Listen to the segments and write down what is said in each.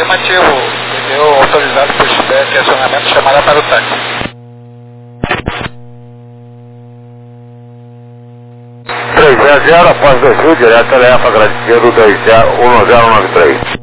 Afirmativo. Pneu autorizado por feedback, acionamento, chamada para o táxi. 360 após 2000, direto tarefa, agradecido 1093.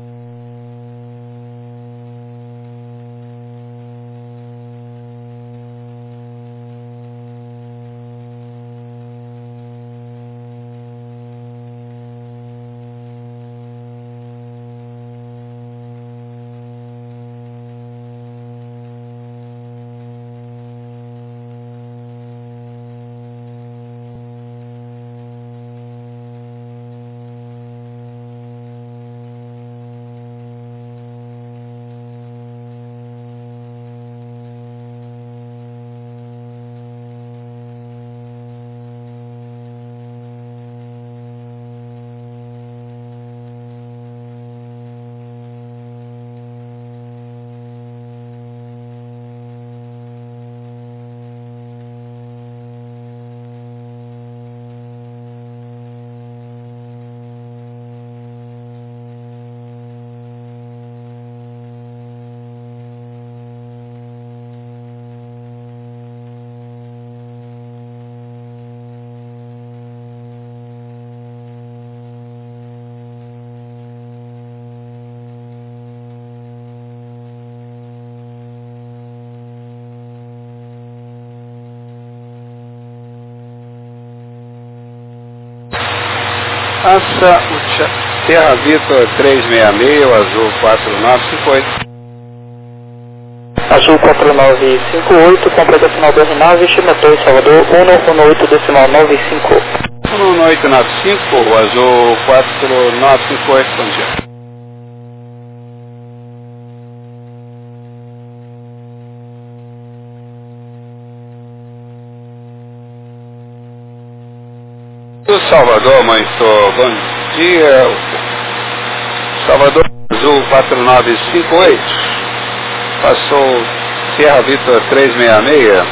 Assa Terra Vitor 366, azul 4958. Azul 4958, completa final 29, estimator Salvador 118 decimal 95. 11895, azul 4958, bom dia. Do Salvador, muito bom dia. Salvador Azul 4958. Passou Sierra Vitor 366.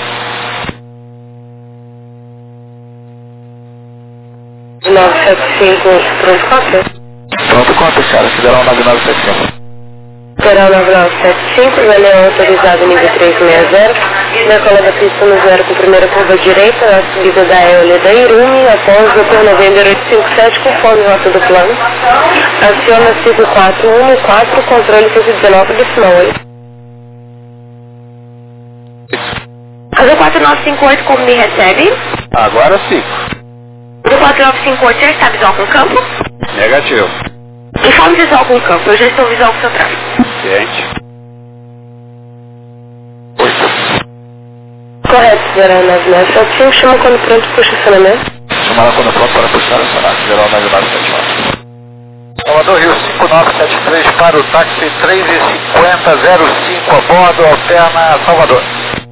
975, pronto conta? Pronto, conta, cara. Federal 9975. Federal 9975, Galeão autorizado nível 360. Decola da pista no zero com primeira curva direita, na subida da Eólia da Irume, após o por November 857, conforme rota do plano. Aciona 5414, controle 119 decimal 8. Azul 4958, como me recebe? Agora sim. Azul 4958, já está visual com campo? Negativo. Informe visual com campo, eu já estou visual com seu tráfego. Ciente. Correto, Federal 9975, chama quando pronto para o estacionamento. Chamada quando pronto para puxar acionar. Federal 9974. Salvador Rio 5973 para o táxi 35005 a bordo, alterna Salvador.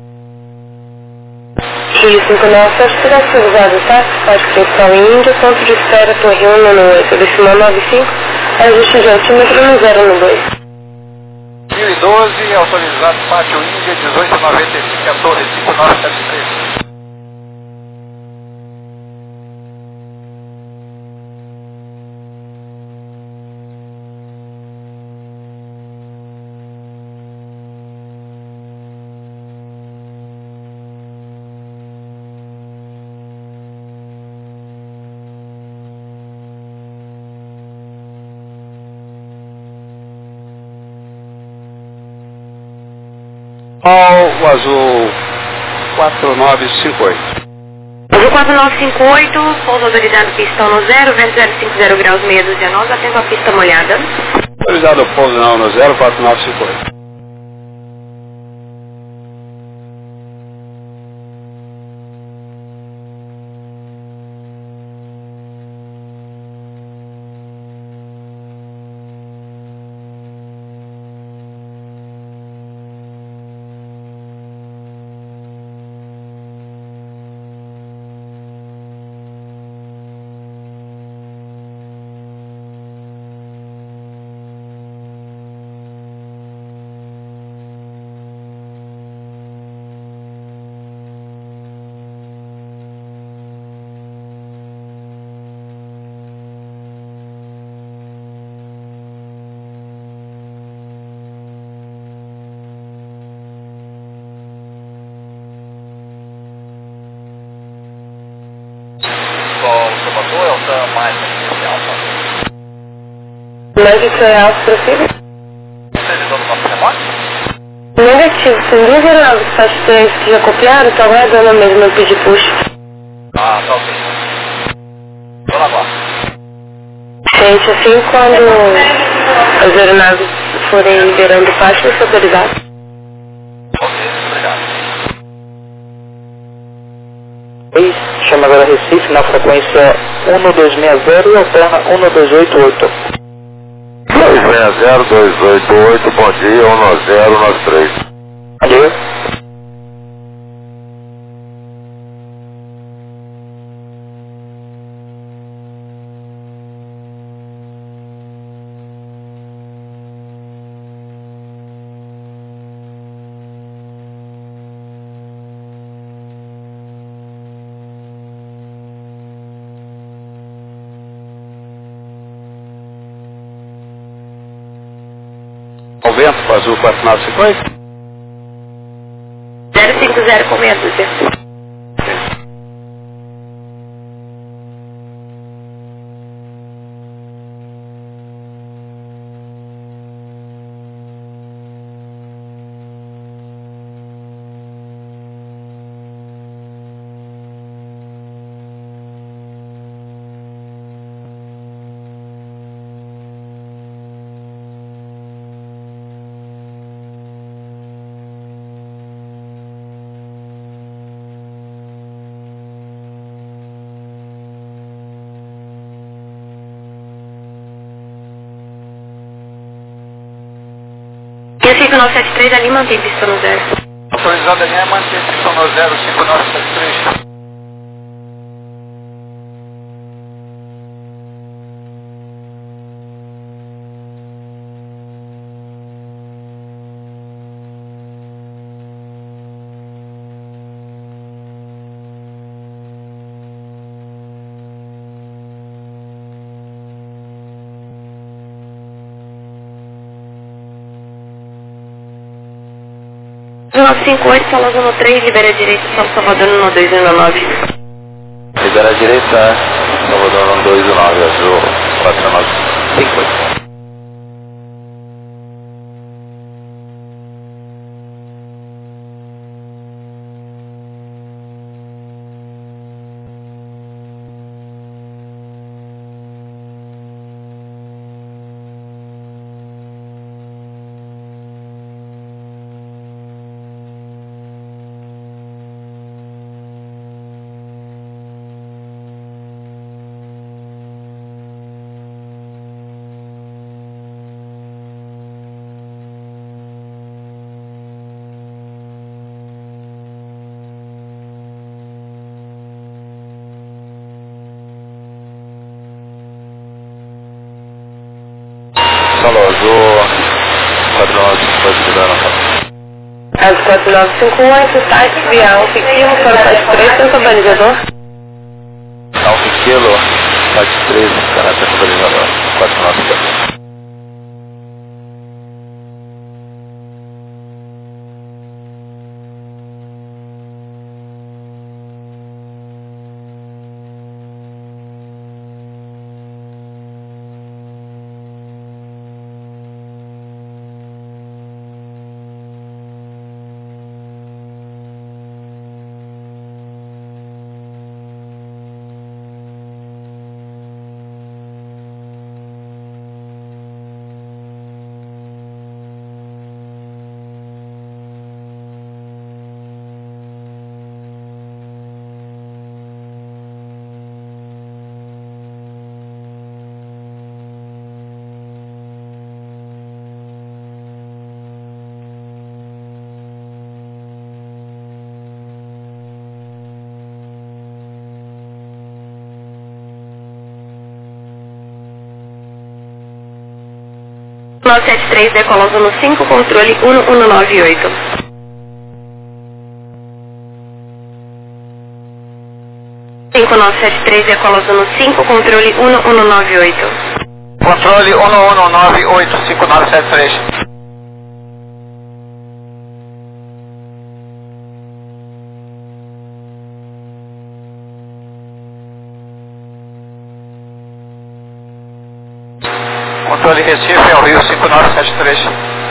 Rio 5973, autorizado o táxi, táxi principal em Índia, ponto de espera Torre 1 no 8, decimal 95, ajuste de altímetro no 0 no 2. 1012, autorizado pátio Índia 1895 a Torre 5973. O azul 4958. Azul 4958, pouso autorizado pistão no 0, vento 050 graus, meia dúzia nós, atento a pista molhada. Autorizado pouso não no 04958. Médio foi alto para cima. Você ligou no nosso remoto? Negativo, tem duas aeronaves 73 que já copiaram, então vai dando a mesma pedir push. Ah, tá ok. Vou lá agora. Gente, assim quando as aeronaves forem liberando parte, vai ser autorizado. Ok, obrigado. Chama agora Recife na frequência 1260 e alterna 1288. 260, 288, bom dia, 1093. Bom dia. Ao vento para azul 4950. 050 com meia dúzia. E 5973 ali mantém pista no zero. Autorizado a linha é manter pista no 05973. No 958, Salazar no 3, libera a direita, São Salvador no 219. Libera a direita, Salvador 219, azul 4958. Solo azul 4958, As 4958, site via fictivo para o site 3, tanto balizador. Alfa Kilo, site 13, caráter estabilizador, 495. No 73, decola zona 5, controle 1198. Cinco 973, decola zona 5, controle 1198. Controle 1198 5973. Controle Recife, é o Rio 5973.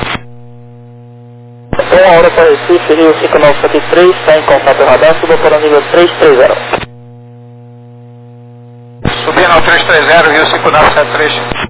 1 hora para Recife, Rio 5973, está em contato radar, suba para o nível 330. Subindo ao 330, Rio 5973.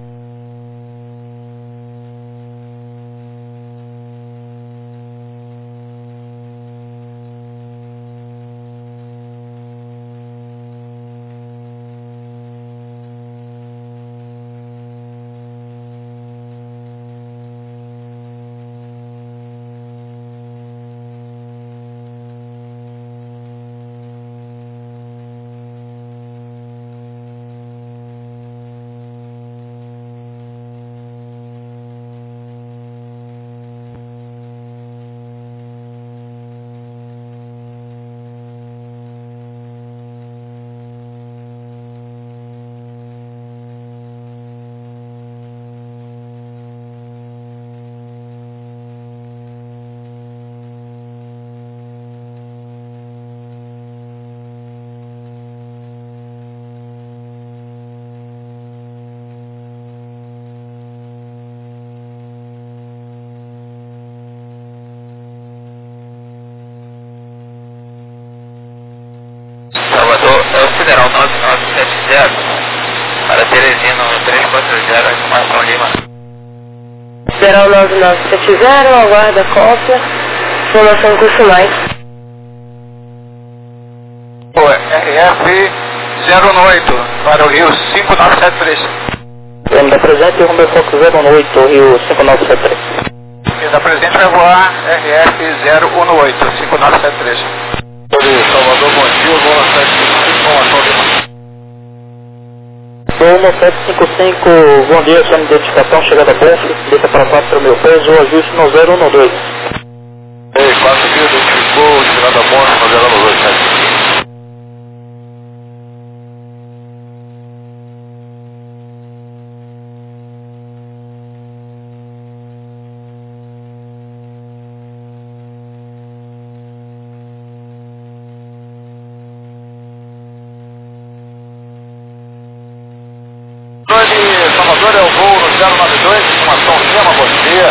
Salvador, é o Federal 9970 para Teresina 340, informação Lima. Federal 9970, aguarda a cópia, informação curso mais. RF 018 para o Rio 5973. Lembra presente, rumo ao Foco 018, Rio 5973. Da presente vai voar RF 018, 5973. Salvador, bom dia, vou lançar informação Rumo 755, bom dia, sua identificação, chegada a Bonfim, desça para 4 mil pesos, o ajuste no 012. Ei, 4 mil, identificou, chegada a Bonfim, no 012. Salvador é o voo no 092, informação Lima, bom dia.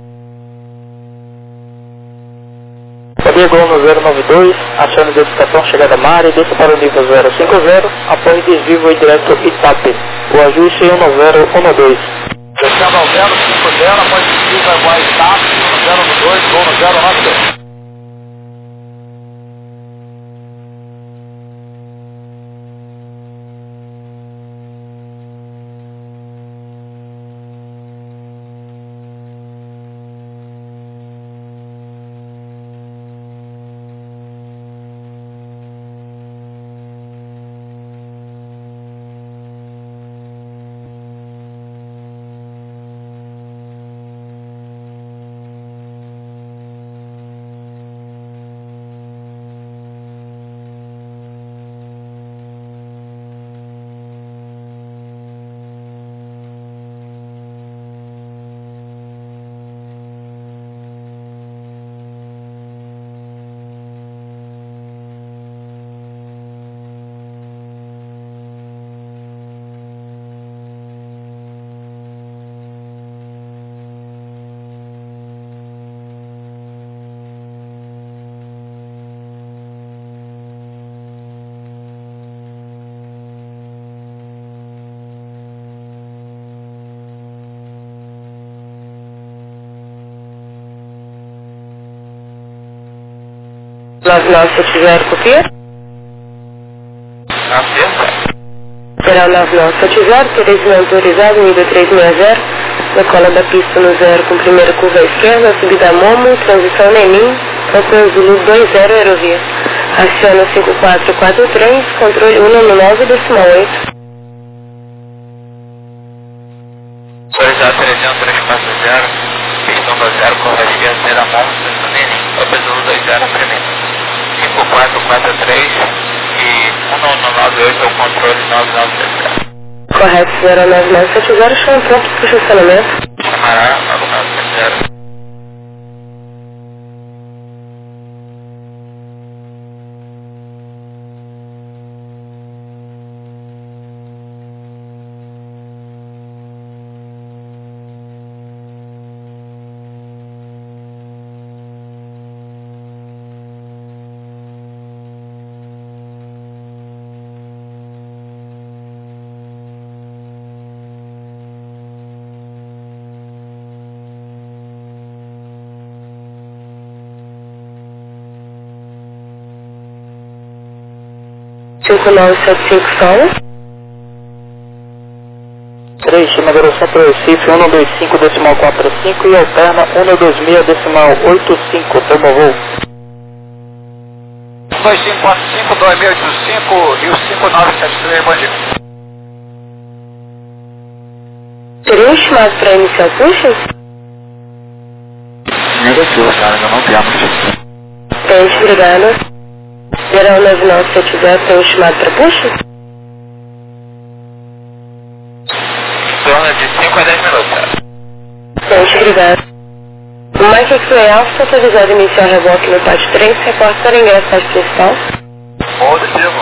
Bom dia, Gol no 092, acione identificação, chegada a Mari, desça para o nível 050, após desvio e direto Itape, o ajuste 19012. Descendo ao 050, após desvio vai voar Itape, no 012, voo no 092. Se tiver copia? Na sexta? Será o 9970, Teresina autorizado, nível 360, decola da pista no 0 com primeira curva à esquerda, subida Momo, transição Nenim, Campo Zulu 20 aerovia. Aciona 5443, controle 199,8. Autorizado Teresina 340, pistão do 0, curva à esquerda, primeira mão, transição Nenim, Campo Zulu 20 primeiro. 5443 e 1998 é o controle 9970. Correto, 09970, chama pronto para o estacionamento. Chamará 9970. 5975 solo. 3, Chimangueiro Centro Recife, 125,45 e alterna 126,85, toma voo. 2545, 2685 e o 5973, bom dia. Seria um chamado para iniciar o push? Negativo, cara, ainda não temos. Tente, obrigado. Geral 9970, tem um chamado para push? Em torno de 5 a 10 minutos, cara. Tente, obrigado. O Mike X-Ray Alpha está autorizado a iniciar reboque no pátio 3, reporte para ingresso pátio principal. Positivo.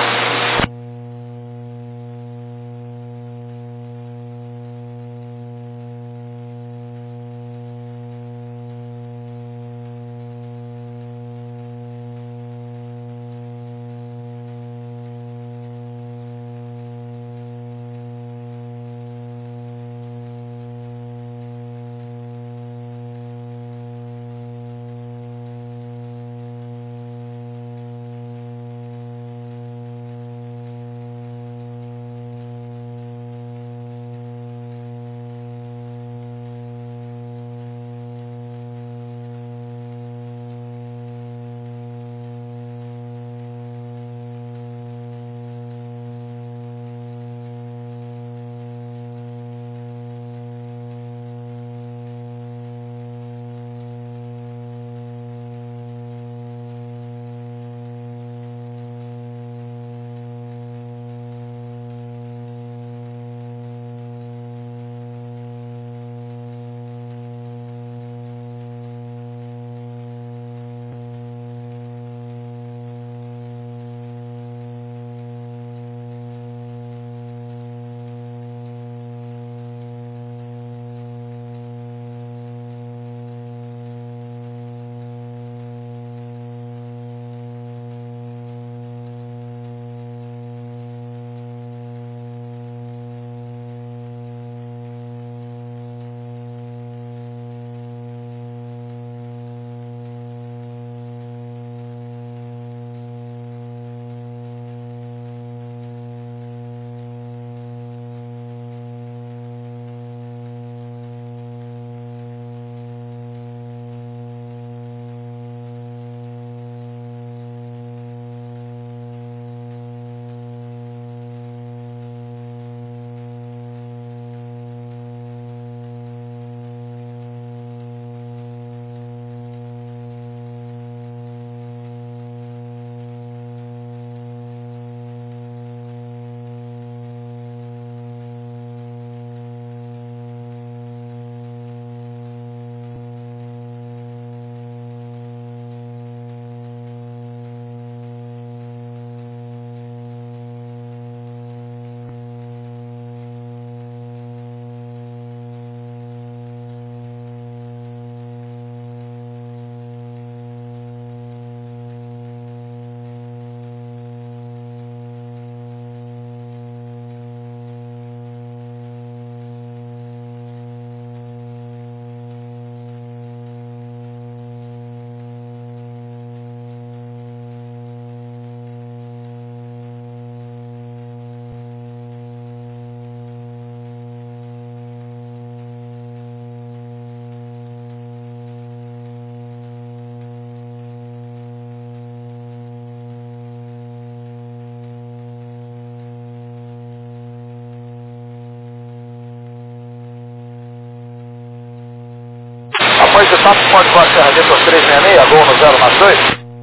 Após o TAP, pode voar Serra Vitor 366, gol no 092.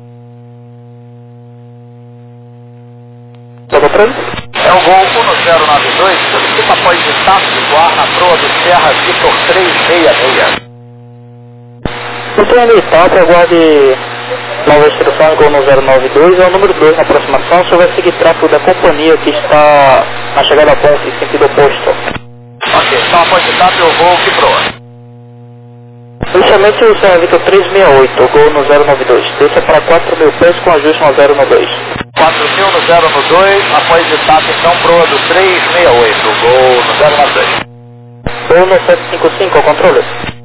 Toma pra ele? É o gol 1092, solicita após o TAP voar na proa do Serra Vitor 366. No plano TAP, aguarde nova instrução, gol no 092, é o número 2 na aproximação, só vai seguir tráfego da companhia que está na chegada a ponte, em sentido oposto. Ok, então após o TAP eu vou que proa. Inicialmente o Serra Vitor 368, gol no 092, desça para 4.000 pés com ajuste no 012. 4.000 no 092, após o TAP então proa do 368, gol no 092. Gol no 755, ao controle.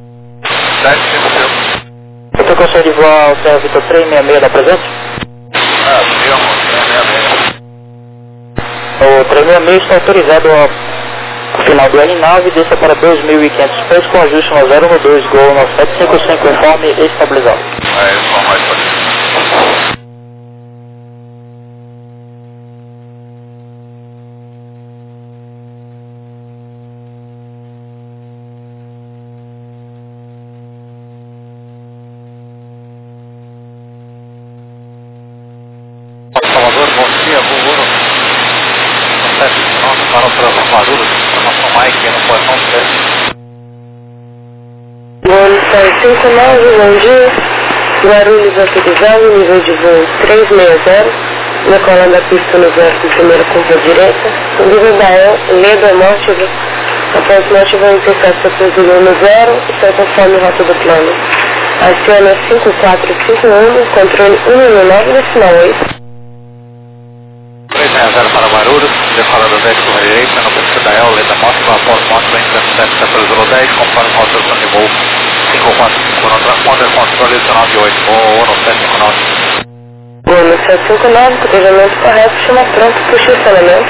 755. Você consegue voar o Serra Vitor 366 da presente? Firmo, 366. O 366 está autorizado ao final do R9, desça para 2.500 pés com ajuste no 012, Gol 9755, informe estabilizado. Informe estabilizado. Salvador, bom dia, voo 17 para o Guarulhos, informação Mike, no portão 7. Voo 59, bom dia. Guarulhos autorizado, nível de voo 360, decolando a pista no verso do primeiro curva direita, subida da Leda Mótiva, após Mótiva interseção prosseguiu no 0 e sai conforme rota do plano. Aciona 5451, controle 119, decimal 8. 360 para Guarulhos, decolando 10 curva direita, no pista da Leda Mótiva, após Mótiva interseção prosseguiu 10, conforme rota do plano de voo 545 no transponder, controle 198, voo 1759. Voo 1759, cruzamento correto, chama pronto para o estacionamento.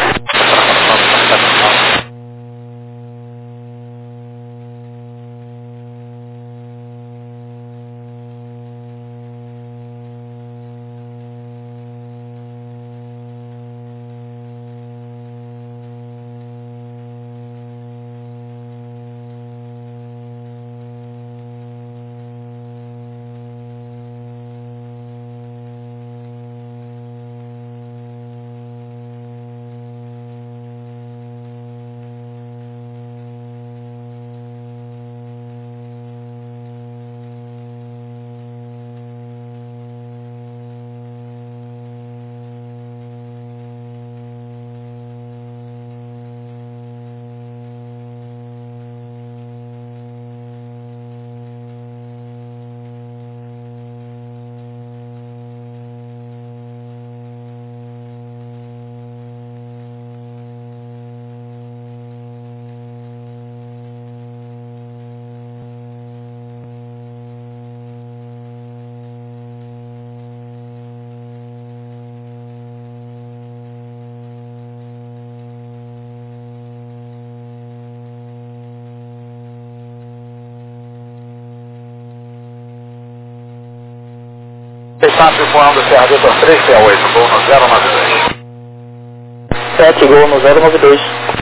Está circulando Serra Vitor 368, voo no 092. 7, Gol no 092.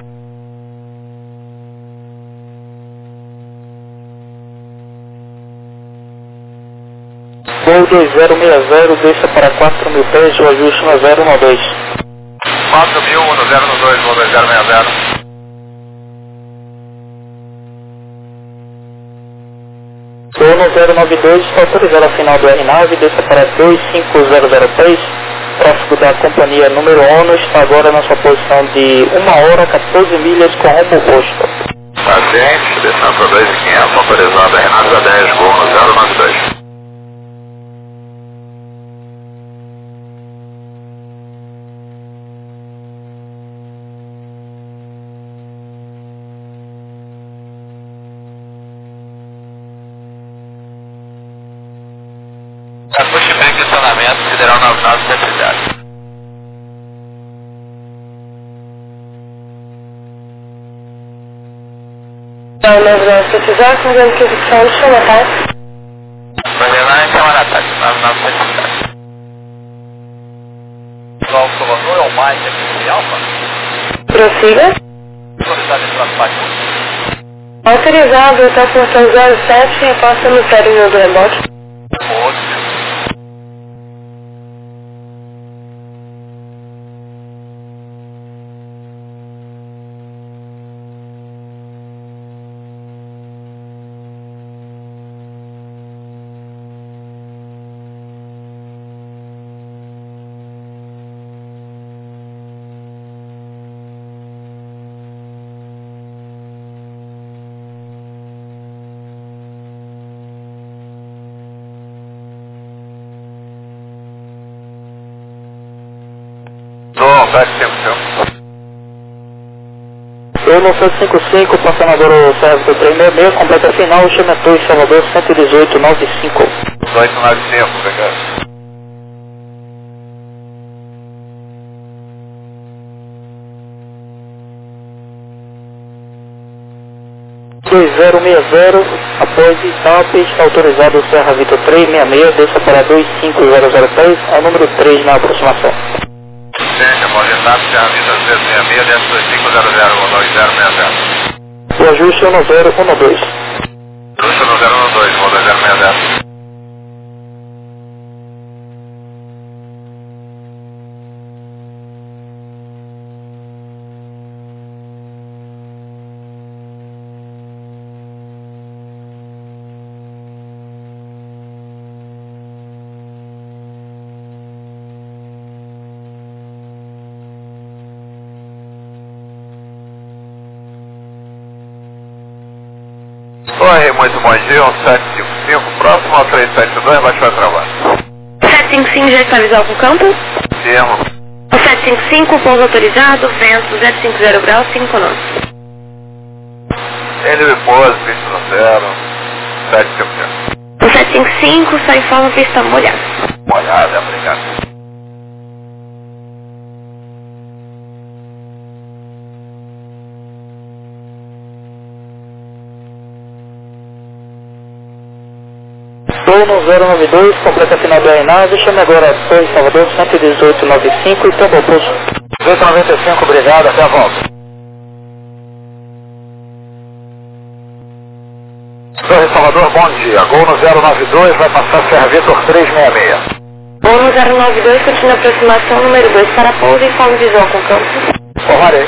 Gol 2060, desça para 4.000 pés, o ajuste no 012. 4.000 no 012, voo 2060. Gol no 092, está autorizado ao final do R9, desça para 2500 pés, tráfego da companhia número 1 está agora na sua posição de 1 hora 14 milhas com rumo oposto. Paciente, descendo para 2.500, autorizado R9 a 10, voo no 092. Pushback estacionamento, Sideral 9970. Então, nós vamos precisar, fazendo que ficção de chama, tá? Coordenar em semana ataque, 9970. Pessoal, Salvador é o Mike aqui de Alfa. Prossiga. Autorizado em transporte. Autorizado até o portão 07 e passa no término do rebote. Back tempo seu. Eu no 755, passando agora o servo do 366, completa final, Chametou, Salvador 11895. 1895, obrigado. 2060, após etapa, está autorizado o Serra Vitor 366, desça para 25003, ao número 3 na aproximação. Ciência, pode etapa, Serra Vitor 366, desce 2500, 12060. O ajuste é no 012. Ajuste no 012, vou 2060. Oi, muito bom dia, 1755, próximo ao 372, baixou a trabalho. 755 já está visual com campo? Termo. 755, pouso autorizado, vento 050 graus, 5 nós. Ele pose, pista no 0, 755. 755, sai forma pista molhada. Molhada, obrigado. Estou no 092, completa final da aeronave, chame agora Torre Salvador 11895 e Tambo Pulso. 1895, obrigado, até a volta. Torre Salvador, bom dia. Gol no 092, vai passar Serra Vitor 366. Gol no 092, continua a aproximação, número 2 para pouso e forma visual com campo. Formarei.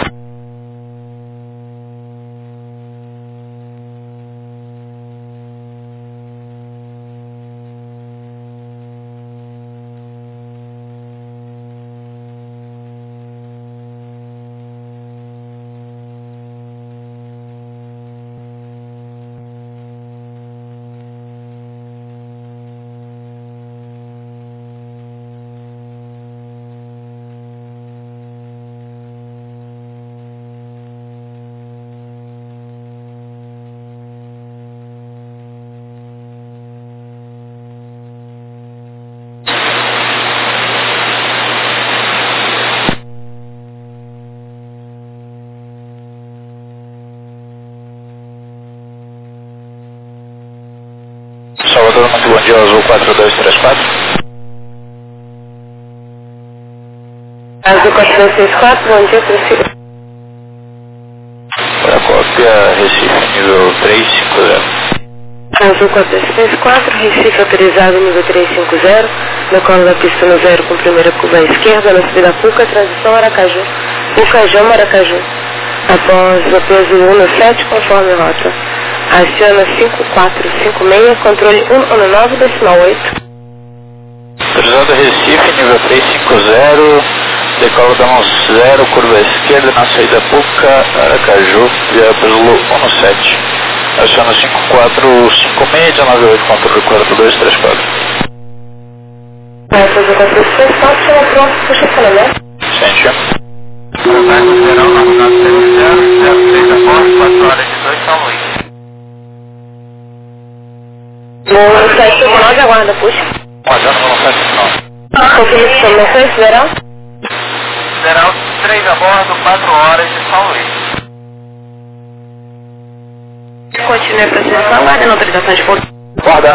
Salvador, muito bom dia, Azul 4234. Azul 4234, bom dia, prefiro. Para a cópia, Recife, nível 350. Azul 4234, Recife autorizado, nível 350, decola da pista no 0 com primeira curva à esquerda, na subida Puca, transição Aracaju, Pucajão, Maracaju. Após o peso 1 no 7, conforme rota. Aciona 5456, controle 119, decimal 8. Autorizado Recife, nível 350, decola da mão 0, curva à esquerda, na saída Puca, Aracaju, via peso 17. Aciona 5456, 98, controle 4234. Azul 4234, chama pronto, puxa para lá. Sente. Contato geral, navegação 003 a bordo, 4 horas e 2, São Luís. No 759, aguarda, puxa. Guardando no 759. Confirmação, não foi esse verão? Geral 3 a bordo, 4 horas de São Luís. Continue a processão, aguarda na autorização de ponto. Guarda.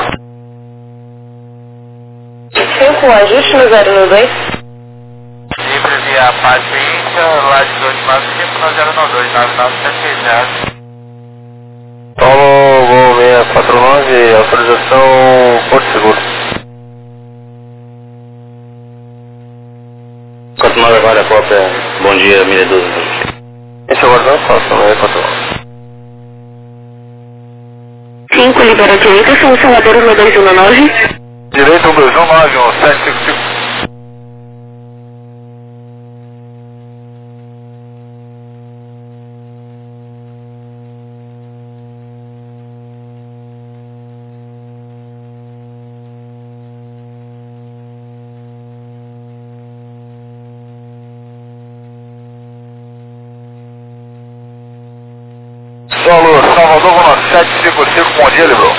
5, ajuste no 092. Livre via Paciência, lá de 295 no 092, 9970. Paulo, voo 649, autorização Porto Seguro. Continuando agora a cópia, bom dia, 1012. Esse é o guardão, faça, não é 4. 5, libera a direita, São Salvador 1219. Direito 1219, 1755. Solo Salvador, 755, bom dia, Librou.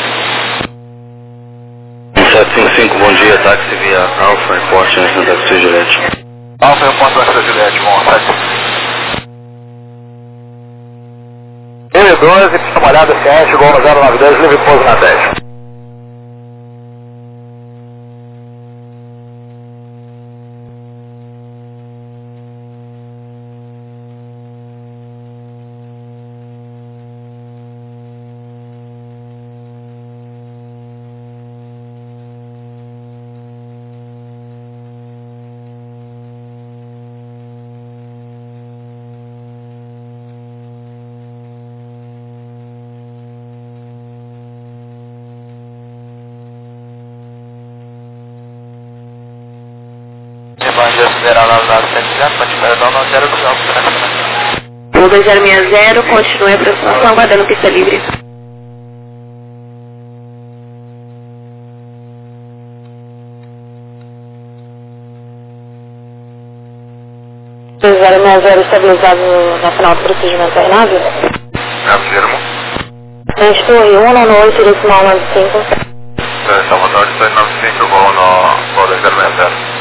755, bom dia, táxi via Alfa, Report, na Taxi Gillette. Alfa, Report, Taxi Gillette, bom, 755. 012, pista molhada ciente, gol no 092, livre pouso na 10. Banjo acelerar lá no lado 70, continuar dando 0 km. Voo 2060, continue a aproximação, aguardando pista livre. Voo 2060 estabilizado na final do procedimento da nave. Afirmo. Frente torre 198, decimal 95. Salvador 295, gol no 2060.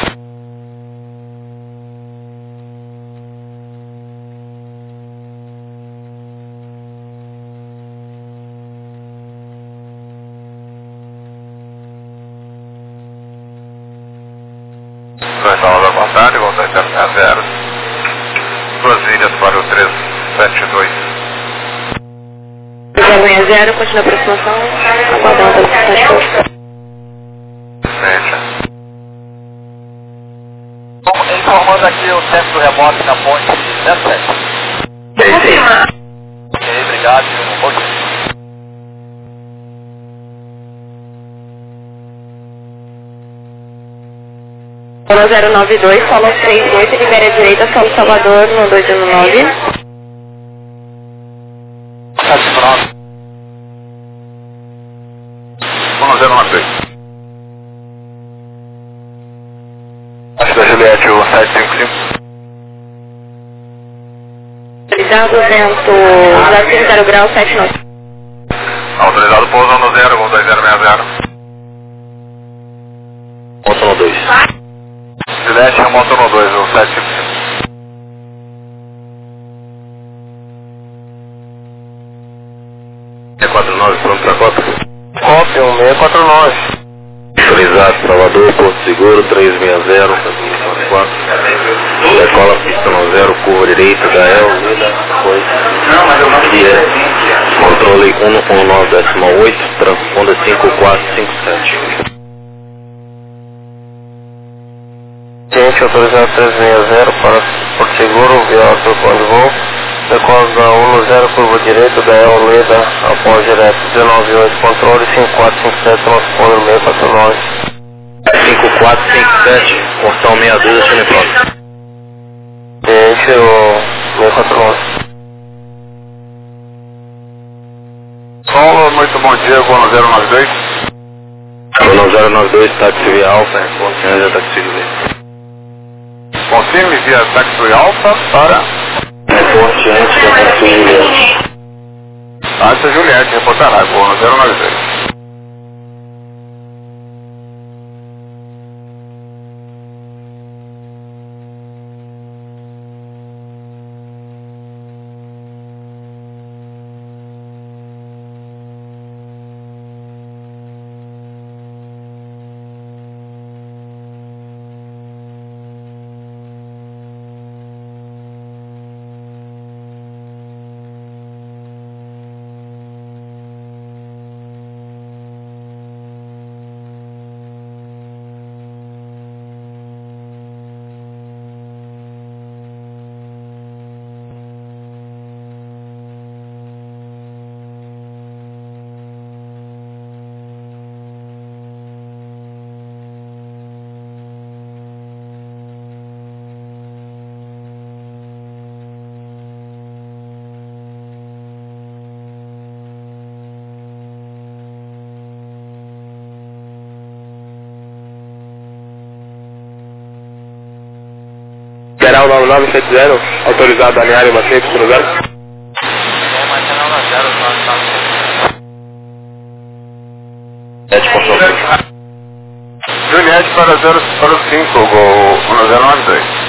Salvador, boa tarde, gol 260. 2 milhas para o 372. 060, continua a aproximação, aguardando a velocidade. Informando aqui o centro do rebote na ponte 07. Confirma. Ok, obrigado. Bom dia. Voo 092, solo 38, libera a direita, solo Salvador, no 219. 7-9. 1013. Acho da Juliette, o 755. Autorizado, vento 050 graus, 79. Autorizado pouso no 0, gol 2060. Moto no 2. Juliette, moto no 2, o 755. Pronto para cota? Cópia 1649. Autorizado, Salvador, Porto Seguro, 360, 4. Decola, pista no 0, curva direita, Gael, controle 119,8, transponder 5457. Gente, autorizado 360 para Porto Seguro, via trocando de voo. Decola da 10, curva direita, Gael, Leda, após direto 198, controle 5457, transponder 649. 5457, portão 62, achando próximo. Gente, o 649. Solo, muito bom dia, Gono 092. Gono 092, táxi via Alfa, confirme táxi via. Confirme via táxi Alfa para... Ponte antes da táxi Juliette. Táxi Juliette, reportará, Gono 092. Geral 9970, autorizado a alinhar e manter pista no 0. Juliette para 005, gol 1092.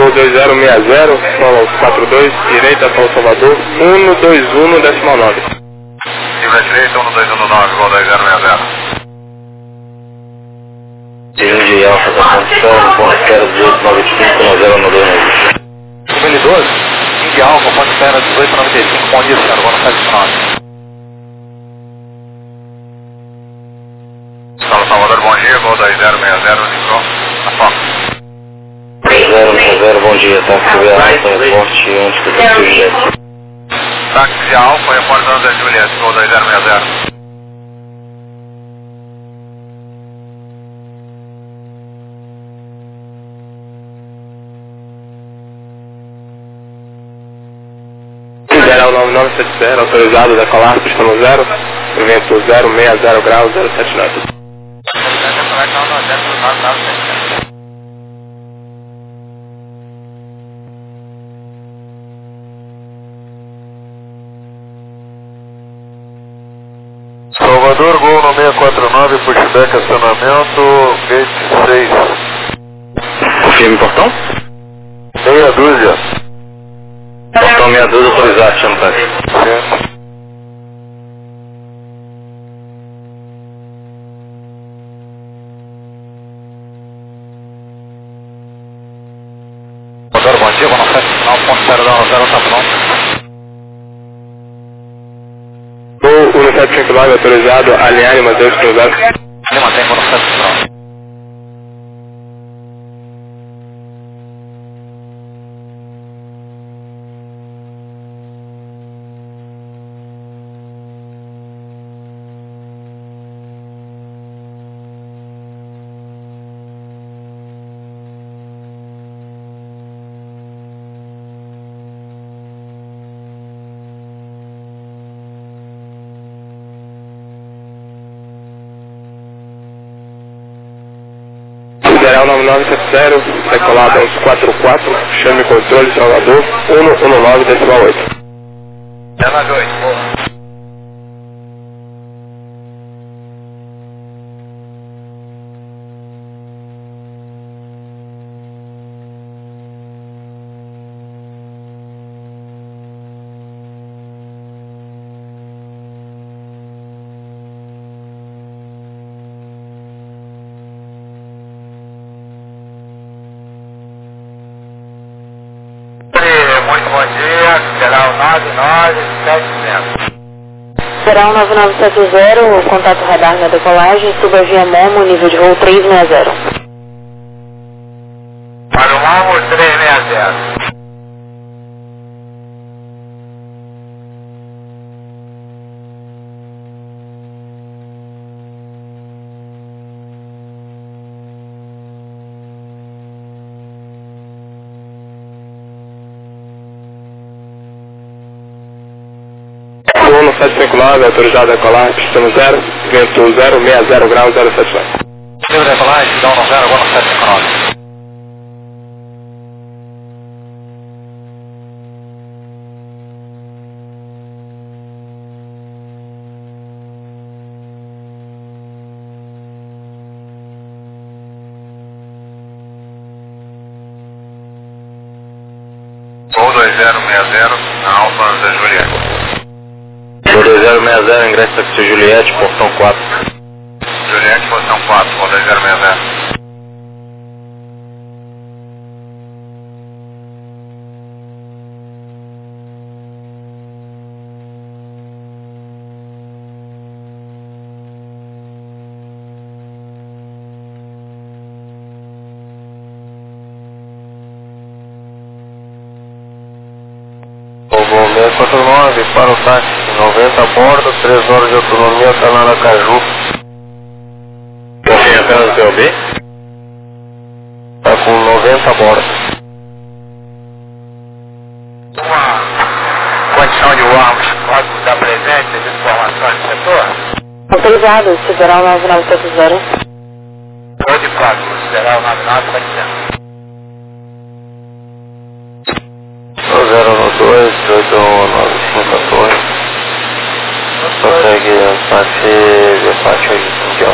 Voo 2060, solo 42, direita São Salvador, 121 decimal 9. Livre direita, 1219, voo 2060. Entendi, Alfa da Ponte Serra, 1895, 1092. Número 12, Indy Alfa, Ponte Serra, 1895, bom dia, senhor, voo 79. São Salvador, bom dia, voo 2060, ficou na foto. 2060, bom dia, táxi Via Alfa, reporte antes do taxi Juliette. Táxi Via Alfa, reporte antes da Juliette, voo 2060. Federal 9970, autorizado, decolar, pista no 0, vento 060 graus, 079. Salvador, Gol no 649, pushback, acionamento, gate 6. Confirme portão? Meia dúzia. Portão meia dúzia, autorizado, chama o táxi. Sim. Salvador, bom dia, vou no 7 final, ponto 010, tá pronto. Voo 1759, autorizado, alinhar e manter os cruzados. Ele mantém, vou no 7 final. Federal 9970, decolado aos 44, chame controle Salvador, 119 decimal 8. Ela 2, boa. Muito bom dia, Federal 9970. Federal 9970, contato radar na decolagem, suba via Momo, nível de voo 360. Para o Momo 360. Voo no 759, autorizado a decolar, pista no 0, vento 060 graus, 079. Livre decolagem, dá um 0, vou no 759. Voo 2060, na Alfa da Juliette. Voo 2060, ingresso taxi Juliette, portão 4. Juliette, posição 4, voo 2060. Voo 649, para o táxi, 90 a bordo, 3 horas de autonomia, está na Aracaju. Confia apenas o TOB? Está com 90 a bordo. Uma condição de voarmos, código da presente, de informações do setor. Autorizado, Federal 9970. Código de código, Federal 9970. 092, 89514. Consegue parte hoje, mundial.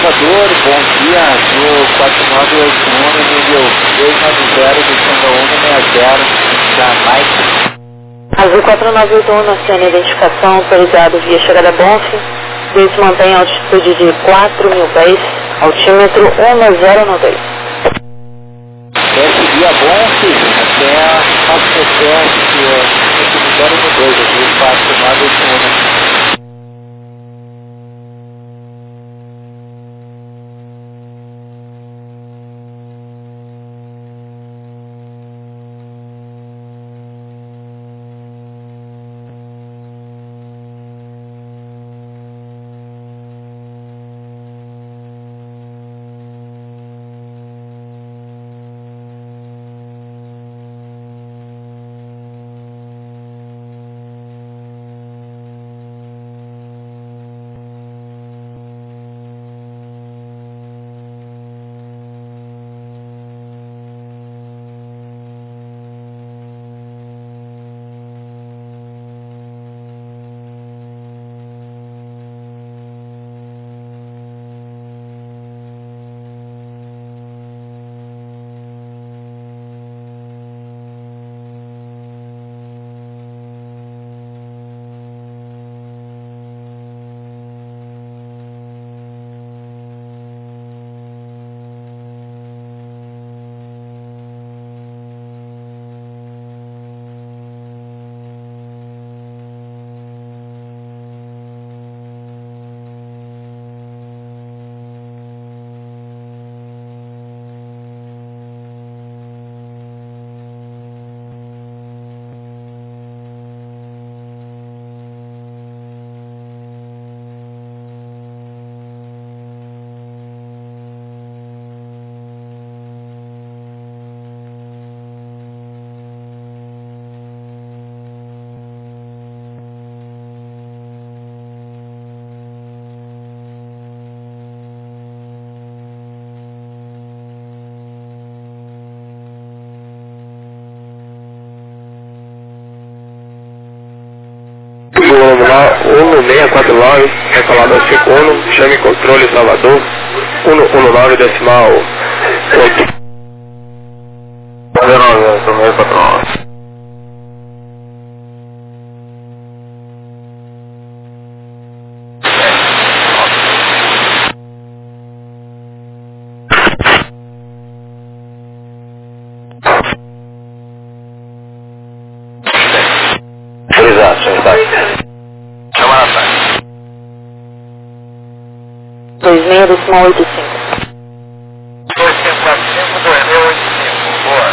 Salvador, bom dia, Azul 4981, nível 290, descendo 160, da Mike. Azul 4981, oceano identificação, autorizado via chegada Bonf, se mantém a altitude de 4.000 pés, altímetro 1092. Desce via Bonf, até a Alcetec, 092, Azul 4981. Vamos lá, 1649, reclamado 51, chame controle Salvador, 119 decimal 8. 1649. Chama na frente. 26,85. 2545, 2085, boa.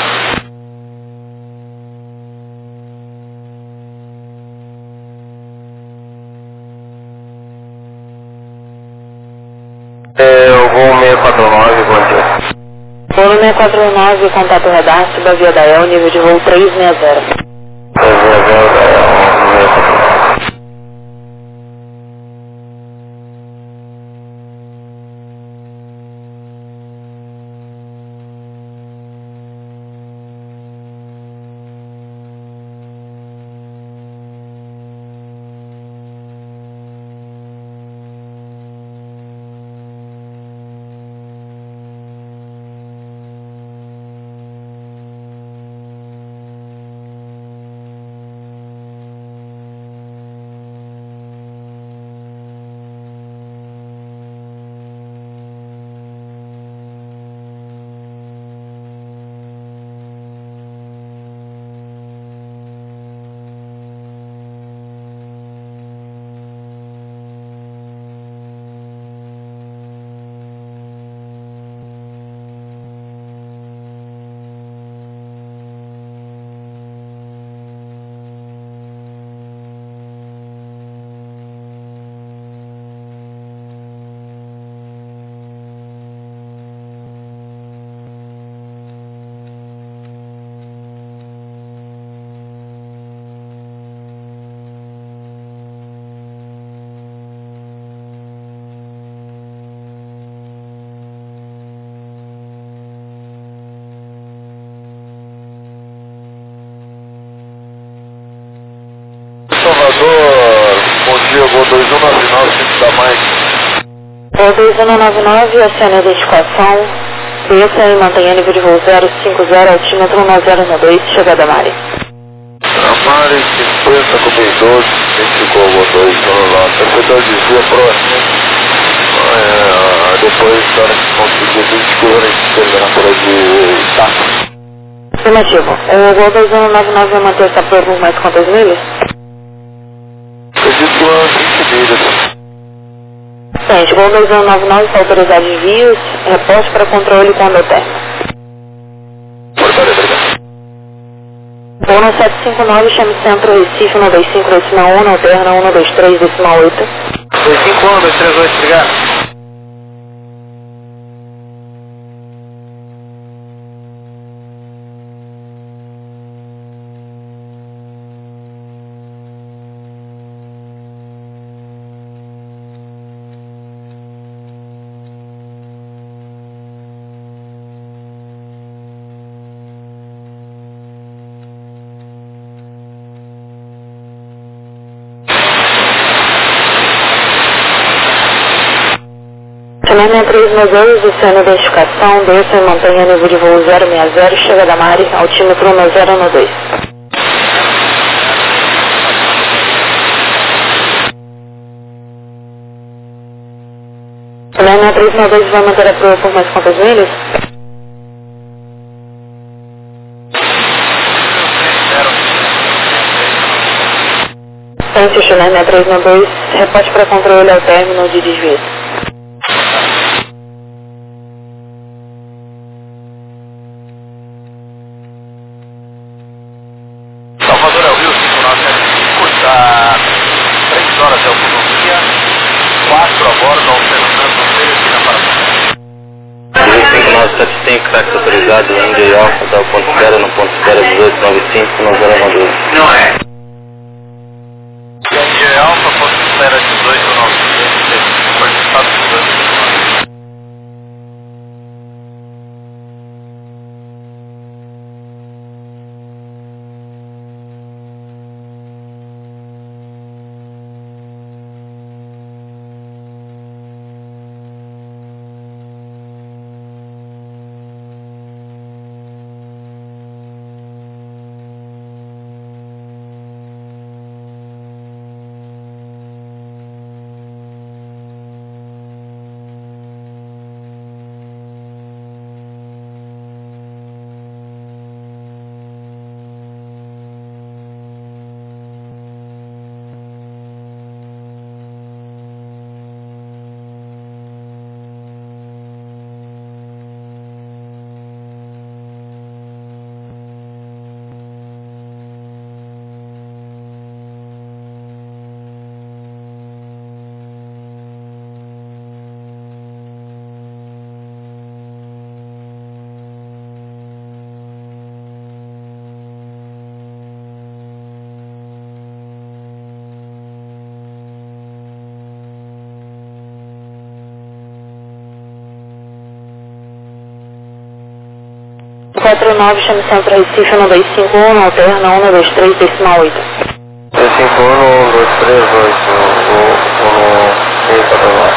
Eu vou 649, bom dia. Voo 649, contato radar, suba via Dael, nível de voo 360. 360, Salvador, bom dia, voo 2199, centro da Mike. Voo 2199, oceano identificação, desça e mantenha nível de voo 050, altímetro 1012, chegada Mari. Mari 50 com 12, identificou o voo 299, perfeito desvio próximo, depois da hora que conseguir 20 km de esquerda na altura de Tato. Afirmativo. O voo 2199 vai manter essa prova por mais quantas milhas? Acredito que umas 20 milhas. Gente, voo 2199 está autorizado desvios, reposte para controle quando eu termino. Portaria, obrigado. Voo 759, chame centro Recife 125, decimal 1, alterna 123, decimal 8. 251, 238, obrigado. Chamei 392, oceano identificação, desça e mantenha nível de voo 060, chega da Mari, altímetro 1012. Chamei 392, vai manter a prova por mais quantas milhas? Tente o Chile 6392, reposte para controle ao término de desvio. Salvador é o Rio 5975, está 3 horas de autonomia, 4 a bordo, alternando Teresina para Rio 5975, táxi autorizado, Índia e Alfa, da ponto 0 no ponto 01895, no 012. Não é. Índia Alfa, ponto 01896, participado dos 2. Quatro nove, chame centro Recife 1251, alterna 123, decimal 8. 251, 238, Rio para lá.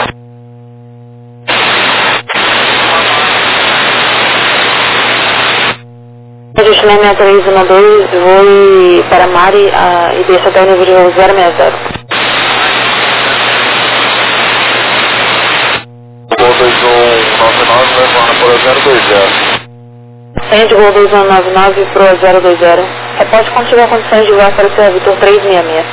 Chile 6312, voe para Mari e desça até o nível de voo 060. Voo 2199, levando para 020. Tente voo 2199 pro 020. Reposte quando tiver condições de voar para o seu Vitor 366.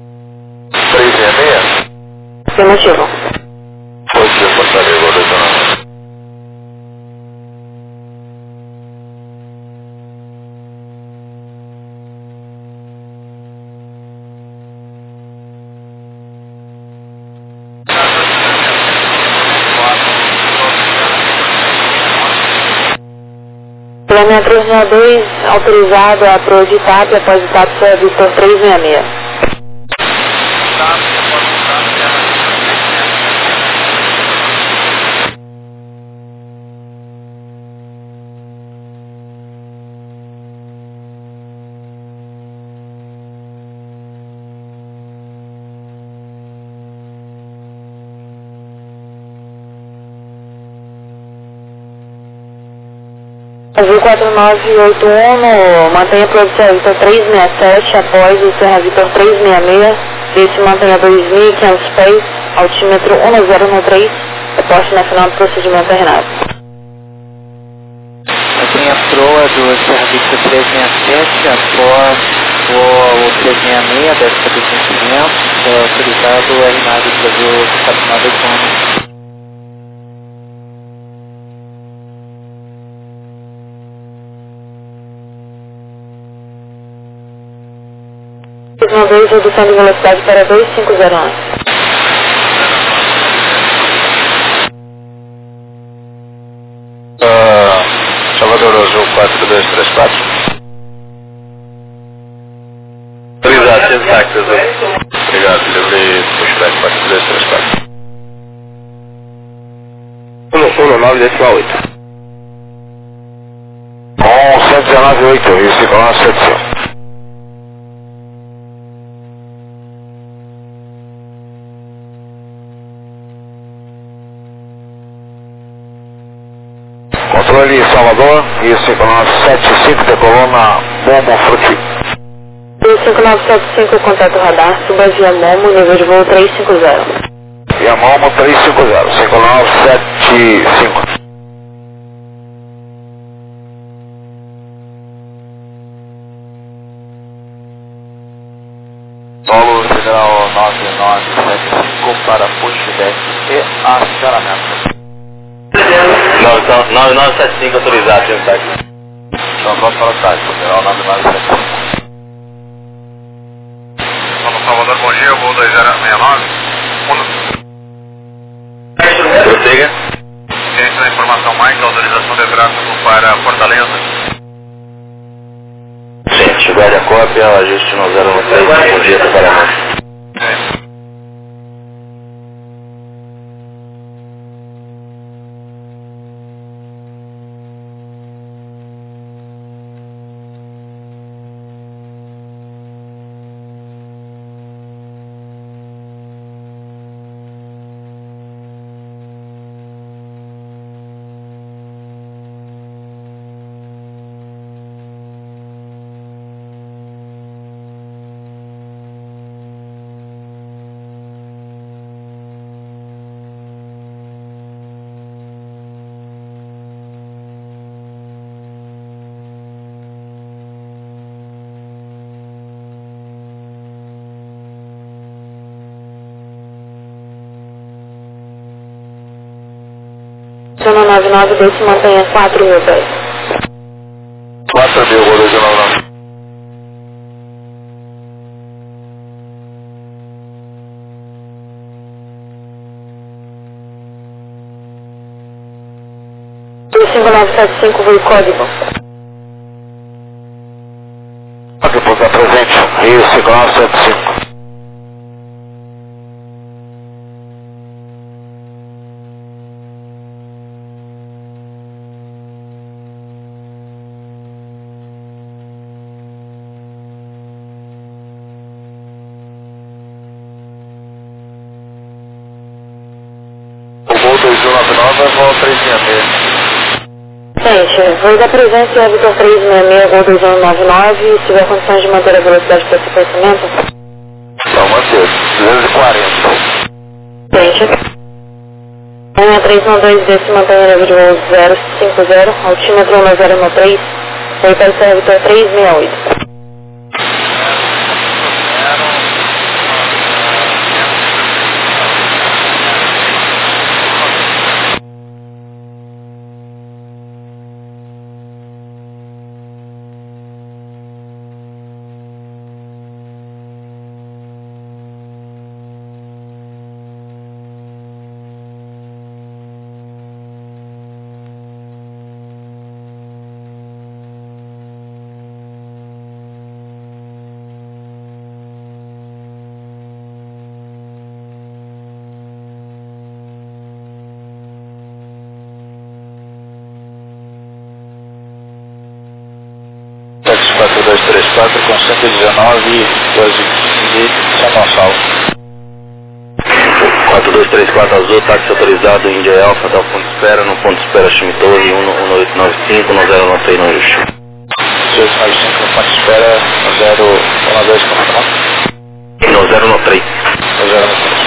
366? Afirmativo. Positivo, portaria, voo 299. Chile 6312, autorizado a pro de TAP após o TAP seu Vitor 366. Azul 4981, mantenha produção Serra Vitor 367, após o Serra Vitor 366, desse mantenha 2.500 pés, altímetro 1013, reporte na final do procedimento é Renato. Aqui a proa do Serra Vitor 367, após o 366, deve ser descimento, autorizado o RNAV do Brasil 4981. 2, redução de velocidade para 2501. Salvador Azul 4234. Autorizado, sem destaque, Azul. Obrigado, livre pushback 4234. 119,8. Com 119,8, Rio Ciclone 75. Controle Salvador, Rio 5975, decolou na Momo Fruti. Rio 5975, contato radar, suba via Momo, nível de voo 350. Via Momo 350, 5975. Solo Federal 9975 para pushback e acionamento. 9975 autorizado, senhor táxi. Então vamos para o táxi, Federal 9975. Vamos, Salvador, bom dia, voo 2069. Prossiga. Ciência da informação mais, autorização de tráfego para Fortaleza. Gente, guarde a cópia, ajuste no 013, bom dia, preparamento. Zona 99, desse mantenha 4.000 pés. 4.000, voo 299. Rio 5975, voo código. Aqui, ponto presente, Rio 5975. Voo 2199 é voo 366. Gente, voo da presença é Vitor 366, voo 2199, se tiver condições de manter a velocidade para esse crescimento. Vamos manter, 240. Gente. 392, desse mantenha nível de voo 050, altímetro 1013, foi para o Serra Vitor 368. Táxi 4234 com 119 e 12 de São Gonçalo. 4234 Azul, táxi autorizado, Índia Alfa, até o ponto de espera, no ponto de espera Chimitorre, 1895, 1093 no Justo. 1895 no ponto de espera, 012, confirmado? No 093. No 093.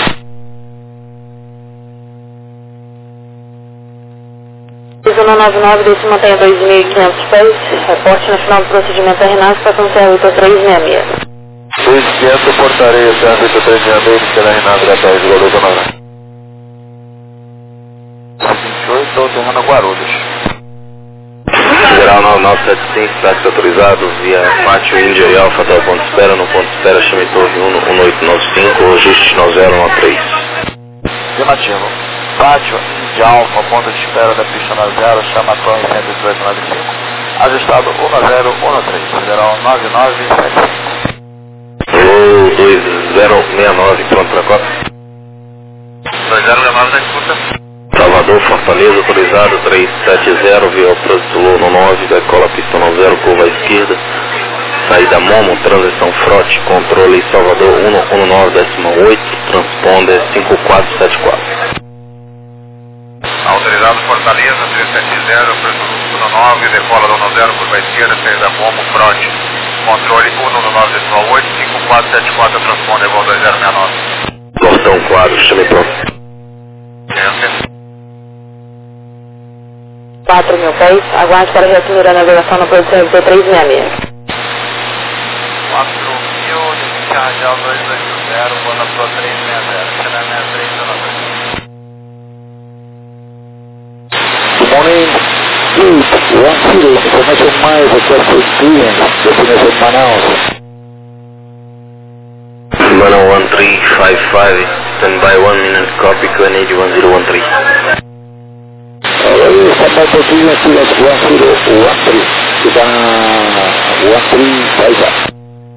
Piso 199, desce e mantenha 2.500 pés, reporte no final do procedimento RNAS, estação Serra 8366. 2.500, portaria, Serra 8366, será Renato da 10, valor do Nora. 28, terreno Guarulhos. Federal 9975, táxi autorizado, via Pátio Índia e Alfa, até o ponto de espera, no ponto de espera Chimitorre 1895, registro 9013. Afirmativo. Pátio Índia Alfa, ponto de espera da pista 90, chama Torre 11895, ajustado 1013, Federal 9975. 2069, pronto para cota. 2069 da escuta. Salvador, Fortaleza, autorizado 370, via Produtor no 9, decola pista 90, curva à esquerda. Saída Momo, transição Frote, controle Salvador 119,8, transponder 5474. Autorizado Fortaleza, 370, Produtor 9, decola do 90, curva à esquerda, saída Momo, Frote. Controle 119,8, 5474, transponder voo 2069. Portão Quadro, chame pronto. 4.000 pés, aguarde para reassumir a navegação na posição MT 366. 4.000, descarregar 280, vou na Pro 360, será 63 Good morning, 810, information miles across the clearance, destination Manaus. Manaus 1355, stand by 1 minute, copy, QNH 1013. Standby for clearance, 1013, kita 1355.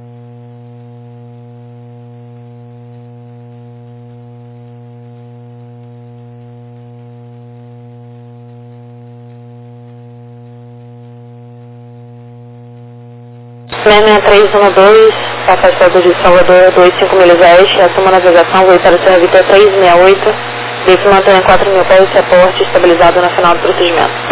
Mena 312, afastado de Salvador 25 milhas oeste, assuma a navegação, voo para Serra Vitor 368, desce e mantenha 4.000 pés, reporte estabilizado na final do procedimento.